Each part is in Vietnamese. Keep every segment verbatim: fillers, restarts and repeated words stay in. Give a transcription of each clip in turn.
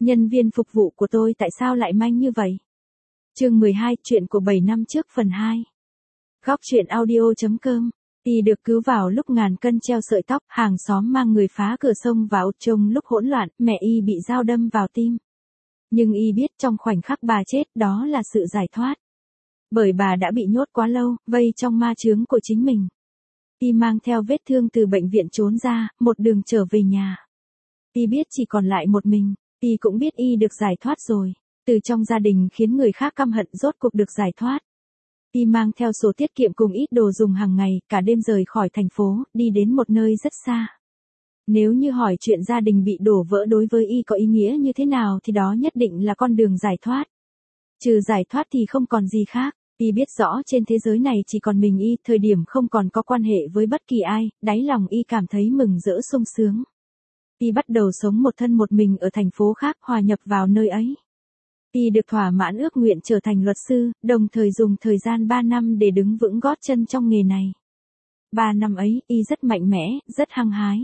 Nhân viên phục vụ của tôi tại sao lại manh như vậy? Chương mười hai, chuyện của bảy năm trước phần hai. Góc truyện audio chấm com. Y được cứu vào lúc ngàn cân treo sợi tóc, hàng xóm mang người phá cửa sông vào trong lúc hỗn loạn, mẹ Y bị dao đâm vào tim. Nhưng Y biết trong khoảnh khắc bà chết, đó là sự giải thoát. Bởi bà đã bị nhốt quá lâu, vây trong ma chướng của chính mình. Y mang theo vết thương từ bệnh viện trốn ra, một đường trở về nhà. Y biết chỉ còn lại một mình, Y cũng biết Y được giải thoát rồi. Từ trong gia đình khiến người khác căm hận rốt cuộc được giải thoát. Y mang theo sổ tiết kiệm cùng ít đồ dùng hàng ngày, cả đêm rời khỏi thành phố, đi đến một nơi rất xa. Nếu như hỏi chuyện gia đình bị đổ vỡ đối với Y có ý nghĩa như thế nào thì đó nhất định là con đường giải thoát. Trừ giải thoát thì không còn gì khác. Y biết rõ trên thế giới này chỉ còn mình Y, thời điểm không còn có quan hệ với bất kỳ ai, đáy lòng Y cảm thấy mừng rỡ sung sướng. Y bắt đầu sống một thân một mình ở thành phố khác, hòa nhập vào nơi ấy. Y được thỏa mãn ước nguyện trở thành luật sư, đồng thời dùng thời gian ba năm để đứng vững gót chân trong nghề này. ba năm ấy, Y rất mạnh mẽ, rất hăng hái.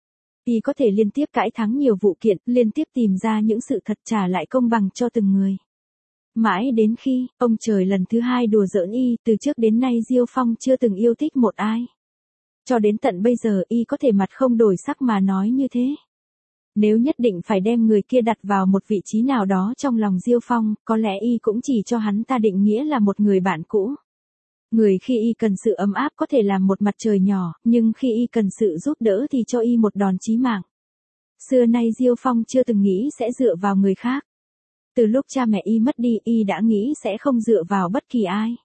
Y có thể liên tiếp cãi thắng nhiều vụ kiện, liên tiếp tìm ra những sự thật trả lại công bằng cho từng người. Mãi đến khi, ông trời lần thứ hai đùa giỡn Y, từ trước đến nay Diêu Phong chưa từng yêu thích một ai. Cho đến tận bây giờ Y có thể mặt không đổi sắc mà nói như thế. Nếu nhất định phải đem người kia đặt vào một vị trí nào đó trong lòng Diêu Phong, có lẽ Y cũng chỉ cho hắn ta định nghĩa là một người bạn cũ. Người khi Y cần sự ấm áp có thể làm một mặt trời nhỏ, nhưng khi Y cần sự giúp đỡ thì cho Y một đòn chí mạng. Xưa nay Diêu Phong chưa từng nghĩ sẽ dựa vào người khác. Từ lúc cha mẹ Y mất đi, Y đã nghĩ sẽ không dựa vào bất kỳ ai.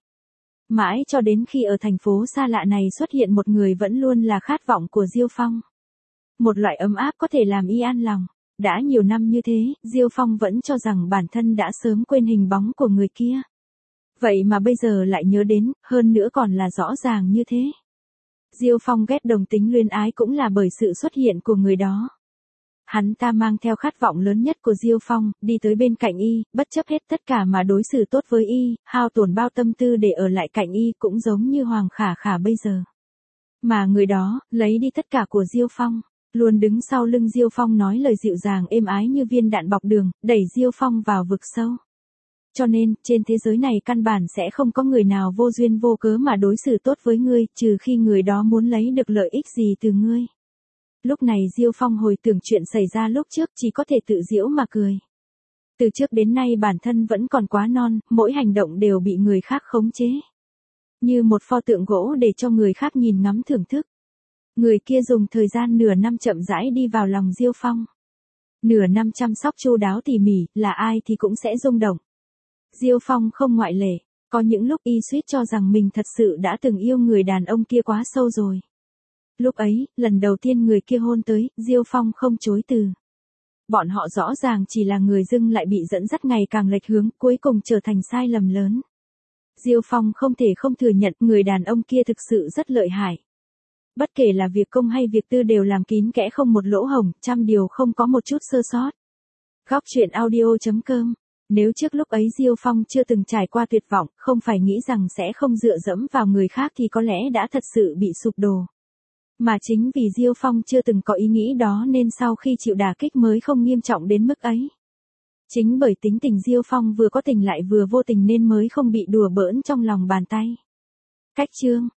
Mãi cho đến khi ở thành phố xa lạ này xuất hiện một người vẫn luôn là khát vọng của Diêu Phong. Một loại ấm áp có thể làm Y an lòng. Đã nhiều năm như thế, Diêu Phong vẫn cho rằng bản thân đã sớm quên hình bóng của người kia. Vậy mà bây giờ lại nhớ đến, hơn nữa còn là rõ ràng như thế. Diêu Phong ghét đồng tính luyến ái cũng là bởi sự xuất hiện của người đó. Hắn ta mang theo khát vọng lớn nhất của Diêu Phong, đi tới bên cạnh Y, bất chấp hết tất cả mà đối xử tốt với Y, hao tổn bao tâm tư để ở lại cạnh Y, cũng giống như Hoàng Khả Khả bây giờ. Mà người đó, lấy đi tất cả của Diêu Phong, luôn đứng sau lưng Diêu Phong nói lời dịu dàng êm ái như viên đạn bọc đường, đẩy Diêu Phong vào vực sâu. Cho nên, trên thế giới này căn bản sẽ không có người nào vô duyên vô cớ mà đối xử tốt với ngươi, trừ khi người đó muốn lấy được lợi ích gì từ ngươi. Lúc này Diêu Phong hồi tưởng chuyện xảy ra lúc trước, chỉ có thể tự giễu mà cười. Từ trước đến nay bản thân vẫn còn quá non, mỗi hành động đều bị người khác khống chế. Như một pho tượng gỗ để cho người khác nhìn ngắm thưởng thức. Người kia dùng thời gian nửa năm chậm rãi đi vào lòng Diêu Phong. Nửa năm chăm sóc chu đáo tỉ mỉ, là ai thì cũng sẽ rung động. Diêu Phong không ngoại lệ, có những lúc Y suýt cho rằng mình thật sự đã từng yêu người đàn ông kia quá sâu rồi. Lúc ấy, lần đầu tiên người kia hôn tới, Diêu Phong không chối từ. Bọn họ rõ ràng chỉ là người dưng lại bị dẫn dắt ngày càng lệch hướng, cuối cùng trở thành sai lầm lớn. Diêu Phong không thể không thừa nhận người đàn ông kia thực sự rất lợi hại. Bất kể là việc công hay việc tư đều làm kín kẽ không một lỗ hổng, trăm điều không có một chút sơ sót. Góc truyện audio chấm com. Nếu trước lúc ấy Diêu Phong chưa từng trải qua tuyệt vọng, không phải nghĩ rằng sẽ không dựa dẫm vào người khác thì có lẽ đã thật sự bị sụp đổ. Mà chính vì Diêu Phong chưa từng có ý nghĩ đó nên sau khi chịu đả kích mới không nghiêm trọng đến mức ấy. Chính bởi tính tình Diêu Phong vừa có tình lại vừa vô tình nên mới không bị đùa bỡn trong lòng bàn tay. Cách chương